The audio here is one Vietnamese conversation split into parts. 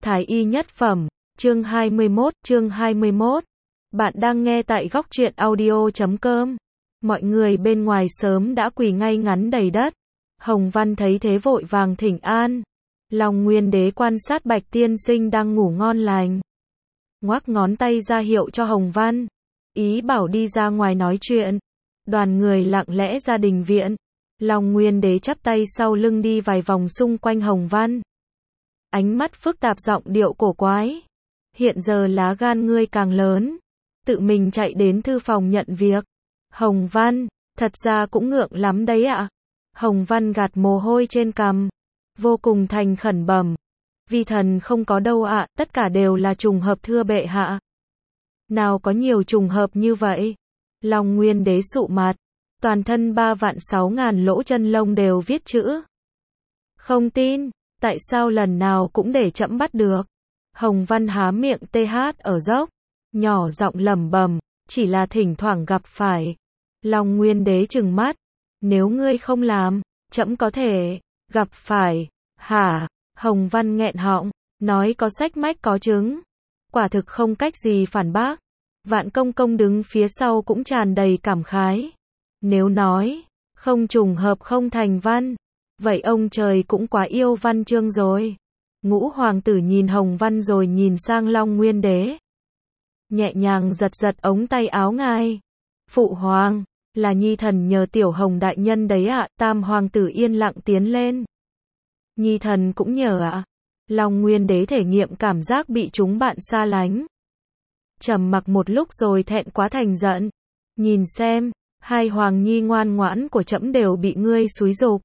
Thái y nhất phẩm, chương 21. Bạn đang nghe tại góc truyện audio.com. Mọi người bên ngoài sớm đã quỳ ngay ngắn đầy đất. Hồng Văn thấy thế vội vàng thỉnh an. Long Nguyên Đế quan sát Bạch tiên sinh đang ngủ ngon lành. Ngoắc ngón tay ra hiệu cho Hồng Văn. Ý bảo đi ra ngoài nói chuyện. Đoàn người lặng lẽ ra đình viện. Long Nguyên Đế chắp tay sau lưng đi vài vòng xung quanh Hồng Văn. Ánh mắt phức tạp, giọng điệu cổ quái. Hiện giờ lá gan ngươi càng lớn. Tự mình chạy đến thư phòng nhận việc. Hồng Văn, thật ra cũng ngượng lắm đấy ạ. Hồng Văn gạt mồ hôi trên cằm. Vô cùng thành khẩn bẩm. Vi thần không có đâu ạ, tất cả đều là trùng hợp thưa bệ hạ. Nào có nhiều trùng hợp như vậy. Long Nguyên Đế sụ mặt. Toàn thân 3.600.000 lỗ chân lông đều viết chữ. Không tin, tại sao lần nào cũng để trẫm bắt được. Hồng Văn há miệng TH ở dốc, nhỏ giọng lẩm bẩm, chỉ là thỉnh thoảng gặp phải. Long Nguyên Đế trừng mắt, nếu ngươi không làm, trẫm có thể gặp phải. Hả? Hồng Văn nghẹn họng, nói có sách mách có chứng. Quả thực không cách gì phản bác. Vạn Công Công đứng phía sau cũng tràn đầy cảm khái. Nếu nói không trùng hợp không thành văn, vậy ông trời cũng quá yêu văn chương rồi. Ngũ hoàng tử nhìn Hồng Văn rồi nhìn sang Long Nguyên Đế. Nhẹ nhàng giật giật ống tay áo ngài. Phụ hoàng, là nhi thần nhờ tiểu Hồng đại nhân đấy ạ. Tam hoàng tử yên lặng tiến lên. Nhi thần cũng nhờ ạ. Long Nguyên Đế thể nghiệm cảm giác bị chúng bạn xa lánh. Trầm mặc một lúc rồi thẹn quá thành giận. Nhìn xem, hai hoàng nhi ngoan ngoãn của trẫm đều bị ngươi xúi giục.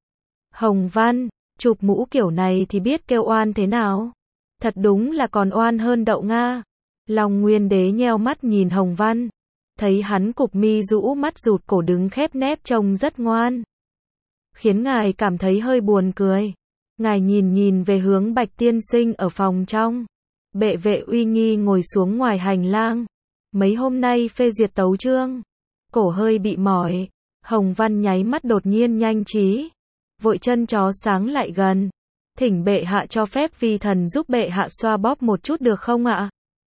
Hồng Văn, chụp mũ kiểu này thì biết kêu oan thế nào. Thật đúng là còn oan hơn đậu Nga. Long Nguyên Đế nheo mắt nhìn Hồng Văn. Thấy hắn cụp mi rũ mắt rụt cổ đứng khép nép trông rất ngoan. Khiến ngài cảm thấy hơi buồn cười. Ngài nhìn về hướng Bạch tiên sinh ở phòng trong. Bệ vệ uy nghi ngồi xuống ngoài hành lang. Mấy hôm nay phê duyệt tấu chương. Cổ hơi bị mỏi. Hồng Văn nháy mắt đột nhiên nhanh trí. Vội chân chó sáng lại gần. Thỉnh bệ hạ cho phép vi thần giúp bệ hạ xoa bóp một chút được không ạ?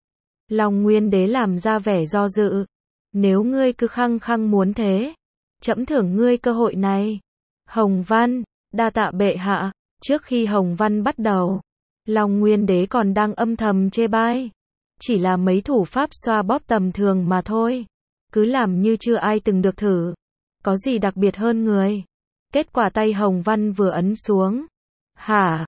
Long Nguyên Đế làm ra vẻ do dự. Nếu ngươi cứ khăng khăng muốn thế, trẫm thưởng ngươi cơ hội này. Hồng Văn, đa tạ bệ hạ. Trước khi Hồng Văn bắt đầu, Long Nguyên Đế còn đang âm thầm chê bai. Chỉ là mấy thủ pháp xoa bóp tầm thường mà thôi. Cứ làm như chưa ai từng được thử. Có gì đặc biệt hơn người. Kết quả tay Hồng Văn vừa ấn xuống. Hả?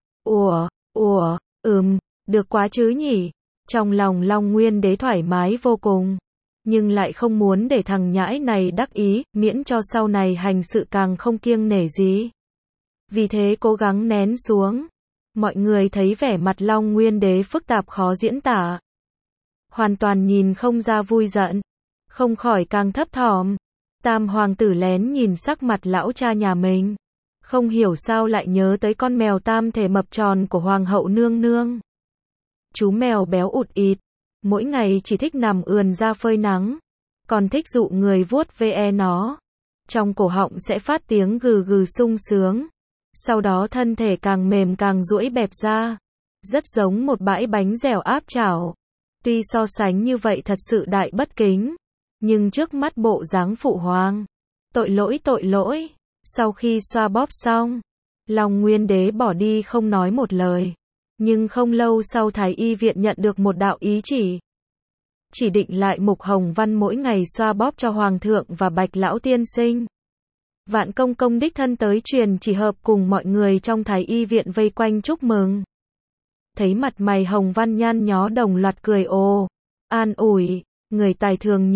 Được quá chứ nhỉ? Trong lòng Long Nguyên Đế thoải mái vô cùng. Nhưng lại không muốn để thằng nhãi này đắc ý, miễn cho sau này hành sự càng không kiêng nể gì. Vì thế cố gắng nén xuống. Mọi người thấy vẻ mặt Long Nguyên Đế phức tạp khó diễn tả. Hoàn toàn nhìn không ra vui giận. Không khỏi càng thấp thỏm. Tam hoàng tử lén nhìn sắc mặt lão cha nhà mình. Không hiểu sao lại nhớ tới con mèo tam thể mập tròn của hoàng hậu nương nương. Chú mèo béo ụt ịt. Mỗi ngày chỉ thích nằm ườn ra phơi nắng. Còn thích dụ người vuốt ve nó. Trong cổ họng sẽ phát tiếng gừ gừ sung sướng. Sau đó thân thể càng mềm càng duỗi bẹp ra. Rất giống một bãi bánh dẻo áp chảo. Tuy so sánh như vậy thật sự đại bất kính. Nhưng trước mắt bộ dáng phụ hoàng. Tội lỗi. Sau khi xoa bóp xong, Long Nguyên Đế bỏ đi không nói một lời. Nhưng không lâu sau Thái y viện nhận được một đạo ý chỉ. Chỉ định lại mục Hồng Văn mỗi ngày xoa bóp cho Hoàng thượng và Bạch lão tiên sinh. Vạn Công Công đích thân tới truyền chỉ hợp cùng mọi người trong Thái y viện vây quanh chúc mừng. Thấy mặt mày Hồng Văn nhăn nhó đồng loạt cười ồ. An ủi. Người tài thường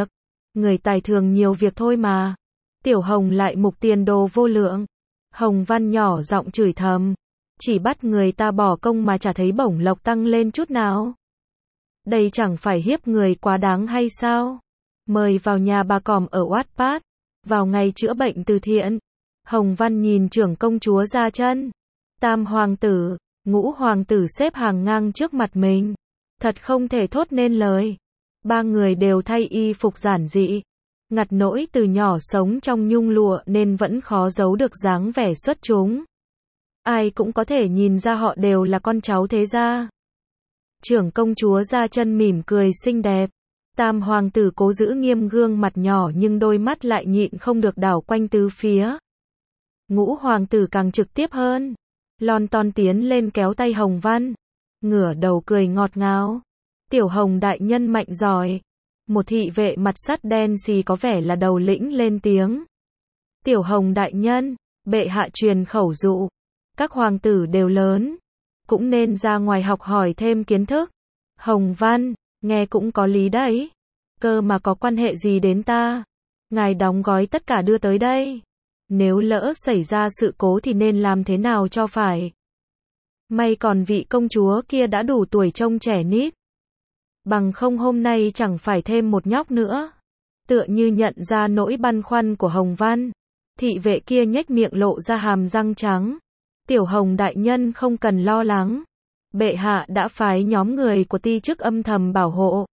nhiều việc thôi mà. Tiểu Hồng lại mục tiền đồ vô lượng. Hồng Văn nhỏ giọng chửi thầm. Chỉ bắt người ta bỏ công mà chả thấy bổng lộc tăng lên chút nào. Đây chẳng phải hiếp người quá đáng hay sao? Mời vào nhà bà Còm ở Wattpad. Vào ngày chữa bệnh từ thiện. Hồng Văn nhìn trưởng công chúa ra chân. Tam hoàng tử, ngũ hoàng tử xếp hàng ngang trước mặt mình. Thật không thể thốt nên lời. Ba người đều thay y phục giản dị. Ngặt nỗi từ nhỏ sống trong nhung lụa nên vẫn khó giấu được dáng vẻ xuất chúng. Ai cũng có thể nhìn ra họ đều là con cháu thế gia. Trưởng công chúa ra chân mỉm cười xinh đẹp. Tam hoàng tử cố giữ nghiêm gương mặt nhỏ nhưng đôi mắt lại nhịn không được đảo quanh tứ phía. Ngũ hoàng tử càng trực tiếp hơn. Lon ton tiến lên kéo tay Hồng Văn. Ngửa đầu cười ngọt ngào. Tiểu Hồng đại nhân mạnh giỏi. Một thị vệ mặt sắt đen xì có vẻ là đầu lĩnh lên tiếng. Tiểu Hồng đại nhân, bệ hạ truyền khẩu dụ. Các hoàng tử đều lớn. Cũng nên ra ngoài học hỏi thêm kiến thức. Hồng Văn, nghe cũng có lý đấy. Cơ mà có quan hệ gì đến ta? Ngài đóng gói tất cả đưa tới đây. Nếu lỡ xảy ra sự cố thì nên làm thế nào cho phải? May còn vị công chúa kia đã đủ tuổi trông trẻ nít. Bằng không hôm nay chẳng phải thêm một nhóc nữa. Tựa như nhận ra nỗi băn khoăn của Hồng Văn. Thị vệ kia nhếch miệng lộ ra hàm răng trắng. Tiểu Hồng đại nhân không cần lo lắng. Bệ hạ đã phái nhóm người của ti chức âm thầm bảo hộ.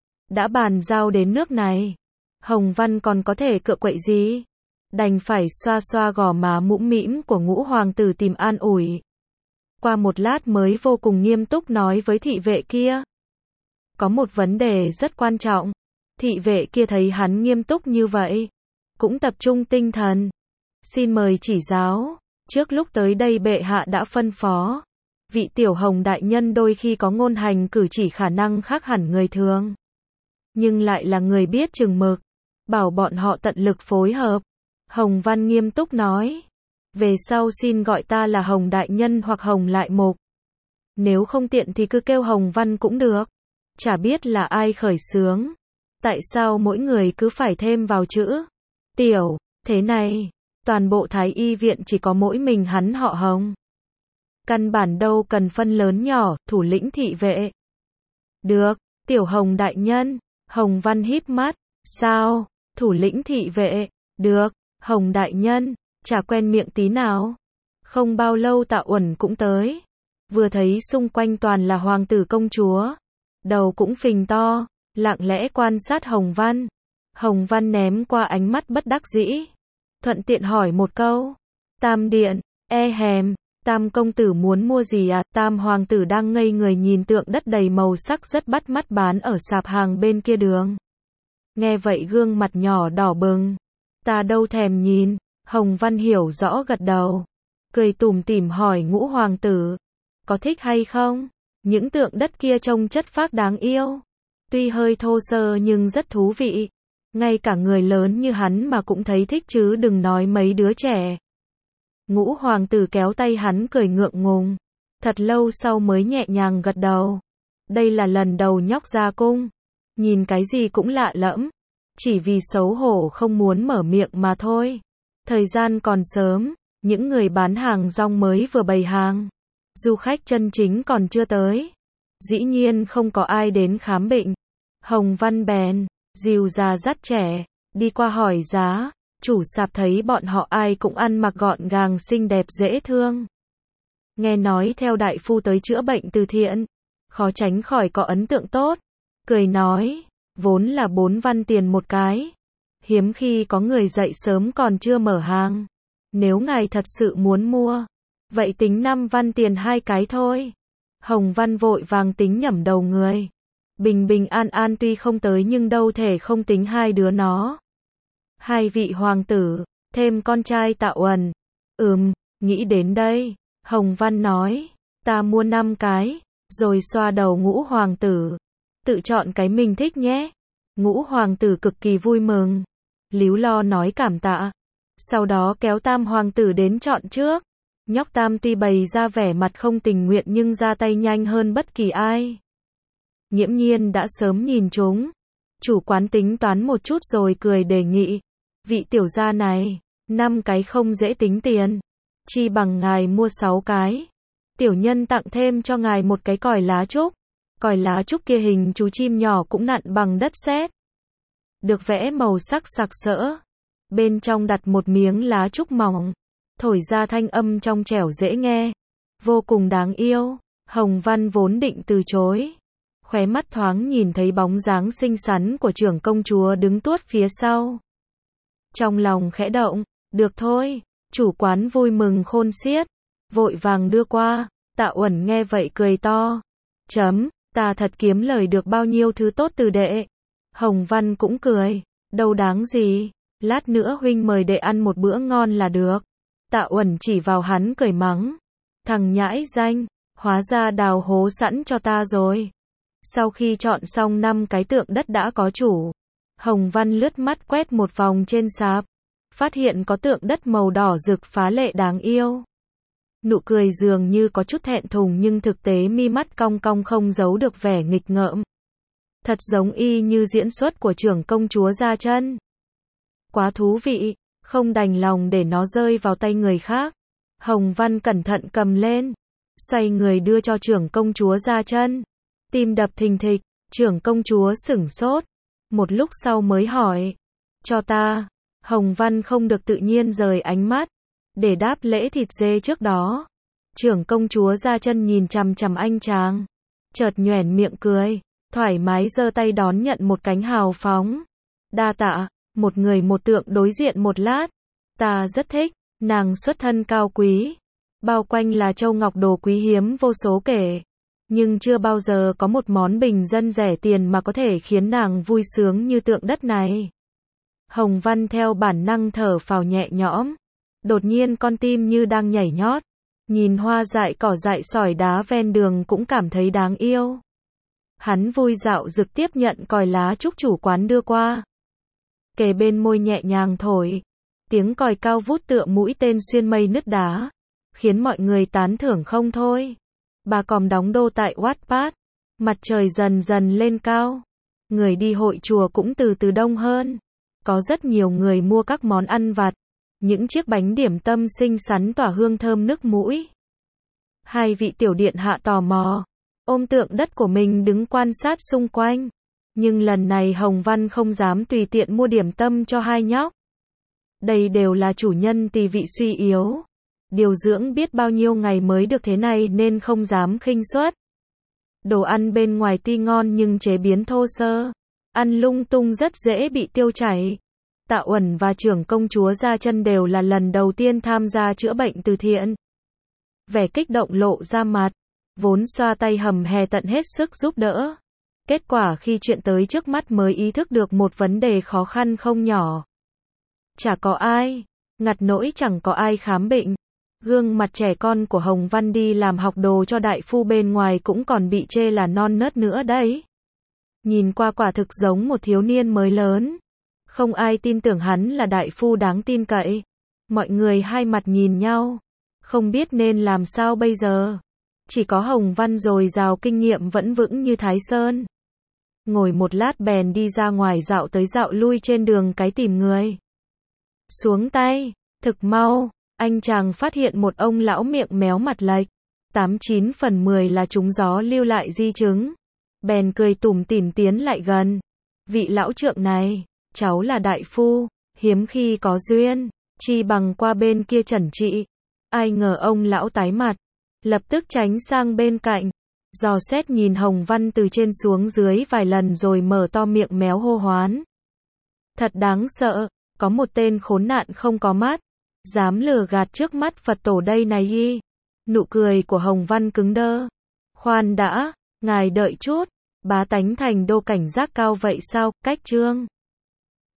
Đã bàn giao đến nước này. Hồng Văn còn có thể cựa quậy gì? Đành phải xoa xoa gò má mũm mĩm của ngũ hoàng tử tìm an ủi. Qua một lát mới vô cùng nghiêm túc nói với thị vệ kia. Có một vấn đề rất quan trọng. Thị vệ kia thấy hắn nghiêm túc như vậy. Cũng tập trung tinh thần. Xin mời chỉ giáo. Trước lúc tới đây bệ hạ đã phân phó. Vị Tiểu Hồng đại nhân đôi khi có ngôn hành cử chỉ khả năng khác hẳn người thường. Nhưng lại là người biết chừng mực. Bảo bọn họ tận lực phối hợp. Hồng Văn nghiêm túc nói. Về sau xin gọi ta là Hồng đại nhân hoặc Hồng lại mục. Nếu không tiện thì cứ kêu Hồng Văn cũng được. Chả biết là ai khởi xướng. Tại sao mỗi người cứ phải thêm vào chữ Tiểu, thế này. Toàn bộ Thái Y viện chỉ có mỗi mình hắn họ Hồng. Căn bản đâu cần phân lớn nhỏ, thủ lĩnh thị vệ. Được, Tiểu Hồng đại nhân. Hồng Văn híp mắt. Sao? Thủ lĩnh thị vệ. Được, Hồng đại nhân. Chả quen miệng tí nào. Không bao lâu Tạ Uẩn cũng tới. Vừa thấy xung quanh toàn là hoàng tử công chúa. Đầu cũng phình to. Lặng lẽ quan sát Hồng Văn. Hồng Văn ném qua ánh mắt bất đắc dĩ. Thuận tiện hỏi một câu. Tam điện, hèm, Tam công tử muốn mua gì à? Tam hoàng tử đang ngây người nhìn tượng đất đầy màu sắc rất bắt mắt bán ở sạp hàng bên kia đường. Nghe vậy gương mặt nhỏ đỏ bừng. Ta đâu thèm nhìn. Hồng Văn hiểu rõ gật đầu. Cười tủm tỉm hỏi ngũ hoàng tử. Có thích hay không? Những tượng đất kia trông chất phác đáng yêu. Tuy hơi thô sơ nhưng rất thú vị. Ngay cả người lớn như hắn mà cũng thấy thích chứ đừng nói mấy đứa trẻ. Ngũ hoàng tử kéo tay hắn cười ngượng ngùng. Thật lâu sau mới nhẹ nhàng gật đầu. Đây là lần đầu nhóc ra cung. Nhìn cái gì cũng lạ lẫm. Chỉ vì xấu hổ không muốn mở miệng mà thôi. Thời gian còn sớm. Những người bán hàng rong mới vừa bày hàng. Du khách chân chính còn chưa tới. Dĩ nhiên không có ai đến khám bệnh. Hồng Văn bèn dìu già dắt trẻ, đi qua hỏi giá. Chủ sạp thấy bọn họ ai cũng ăn mặc gọn gàng xinh đẹp dễ thương. Nghe nói theo đại phu tới chữa bệnh từ thiện, khó tránh khỏi có ấn tượng tốt. Cười nói, vốn là 4 văn tiền một cái. Hiếm khi có người dậy sớm còn chưa mở hàng. Nếu ngài thật sự muốn mua, vậy tính 5 văn tiền 2 cái thôi. Hồng Văn vội vàng tính nhẩm đầu người. Bình bình an an tuy không tới nhưng đâu thể không tính hai đứa nó. 2 vị hoàng tử, thêm con trai Tạ Uẩn. Nghĩ đến đây. Hồng Văn nói, ta mua 5 cái, rồi xoa đầu ngũ hoàng tử. Tự chọn cái mình thích nhé. Ngũ hoàng tử cực kỳ vui mừng. Líu lo nói cảm tạ. Sau đó kéo Tam hoàng tử đến chọn trước. Nhóc Tam tuy bày ra vẻ mặt không tình nguyện nhưng ra tay nhanh hơn bất kỳ ai. Nghiễm Nhiên đã sớm nhìn chúng. Chủ quán tính toán một chút rồi cười đề nghị. Vị tiểu gia này, 5 cái không dễ tính tiền. Chi bằng ngài mua 6 cái. Tiểu nhân tặng thêm cho ngài một cái còi lá trúc. Còi lá trúc kia hình chú chim nhỏ cũng nặn bằng đất sét. Được vẽ màu sắc sặc sỡ. Bên trong đặt một miếng lá trúc mỏng. Thổi ra thanh âm trong trẻo dễ nghe. Vô cùng đáng yêu. Hồng Văn vốn định từ chối. Khóe mắt thoáng nhìn thấy bóng dáng xinh xắn của trưởng công chúa đứng tuốt phía sau. Trong lòng khẽ động, được thôi, chủ quán vui mừng khôn xiết, vội vàng đưa qua. Tạ Uẩn nghe vậy cười to. Ta thật kiếm lời được bao nhiêu thứ tốt từ đệ. Hồng Văn cũng cười. Đâu đáng gì. Lát nữa huynh mời đệ ăn một bữa ngon là được. Tạ Uẩn chỉ vào hắn cười mắng. Thằng nhãi danh, hóa ra đào hố sẵn cho ta rồi. Sau khi chọn xong 5 cái tượng đất đã có chủ, Hồng Văn lướt mắt quét một vòng trên sạp, phát hiện có tượng đất màu đỏ rực phá lệ đáng yêu. Nụ cười dường như có chút thẹn thùng nhưng thực tế mi mắt cong cong không giấu được vẻ nghịch ngợm. Thật giống y như diễn xuất của trưởng công chúa Gia Chân. Quá thú vị, không đành lòng để nó rơi vào tay người khác. Hồng Văn cẩn thận cầm lên, xoay người đưa cho trưởng công chúa Gia Chân. Tim đập thình thịch, trưởng công chúa sửng sốt. Một lúc sau mới hỏi, cho ta. Hồng Văn không được tự nhiên rời ánh mắt, để đáp lễ thịt dê trước đó. Trưởng công chúa Gia Chân nhìn chằm chằm anh chàng, chợt nhoẻn miệng cười, thoải mái giơ tay đón nhận một cánh hào phóng. Đa tạ. Một người một tượng đối diện một lát. Ta rất thích. Nàng xuất thân cao quý, bao quanh là châu ngọc đồ quý hiếm vô số kể, nhưng chưa bao giờ có một món bình dân rẻ tiền mà có thể khiến nàng vui sướng như tượng đất này. Hồng Văn theo bản năng thở phào nhẹ nhõm, đột nhiên con tim như đang nhảy nhót, nhìn hoa dại cỏ dại sỏi đá ven đường cũng cảm thấy đáng yêu. Hắn vui dạo dực tiếp nhận còi lá trúc chủ quán đưa qua, kề bên môi nhẹ nhàng thổi. Tiếng còi cao vút tựa mũi tên xuyên mây nứt đá, khiến mọi người tán thưởng không thôi. Bà còm đóng đô tại Wattpad. Mặt trời dần dần lên cao. Người đi hội chùa cũng từ từ đông hơn. Có rất nhiều người mua các món ăn vặt. Những chiếc bánh điểm tâm xinh xắn tỏa hương thơm nức mũi. Hai vị tiểu điện hạ tò mò, ôm tượng đất của mình đứng quan sát xung quanh. Nhưng lần này Hồng Văn không dám tùy tiện mua điểm tâm cho hai nhóc. Đây đều là chủ nhân tỳ vị suy yếu, điều dưỡng biết bao nhiêu ngày mới được thế này nên không dám khinh suất. Đồ ăn bên ngoài tuy ngon nhưng chế biến thô sơ, ăn lung tung rất dễ bị tiêu chảy. Tạ Uẩn và trưởng công chúa Gia Chân đều là lần đầu tiên tham gia chữa bệnh từ thiện. Vẻ kích động lộ ra mặt, vốn xoa tay hầm hè tận hết sức giúp đỡ. Kết quả khi chuyện tới trước mắt mới ý thức được một vấn đề khó khăn không nhỏ. Chả có ai, ngặt nỗi chẳng có ai khám bệnh. Gương mặt trẻ con của Hồng Văn đi làm học đồ cho đại phu bên ngoài cũng còn bị chê là non nớt nữa đấy. Nhìn qua quả thực giống một thiếu niên mới lớn. Không ai tin tưởng hắn là đại phu đáng tin cậy. Mọi người hai mặt nhìn nhau, không biết nên làm sao bây giờ. Chỉ có Hồng Văn dồi dào kinh nghiệm vẫn vững như Thái Sơn. Ngồi một lát bèn đi ra ngoài dạo tới dạo lui trên đường cái tìm người. Xuống tay, thực mau, anh chàng phát hiện một ông lão miệng méo mặt lệch. 89 phần 10 là trúng gió lưu lại di chứng. Bèn cười tủm tỉm tiến lại gần. Vị lão trượng này, cháu là đại phu, hiếm khi có duyên, chi bằng qua bên kia chẩn trị. Ai ngờ ông lão tái mặt, lập tức tránh sang bên cạnh, dò xét nhìn Hồng Văn từ trên xuống dưới vài lần rồi mở to miệng méo hô hoán. Thật đáng sợ. Có một tên khốn nạn không có mắt, dám lừa gạt trước mắt Phật tổ đây này y. Nụ cười của Hồng Văn cứng đơ. Khoan đã, ngài đợi chút, bá tánh thành đô cảnh giác cao vậy sao, cách trương.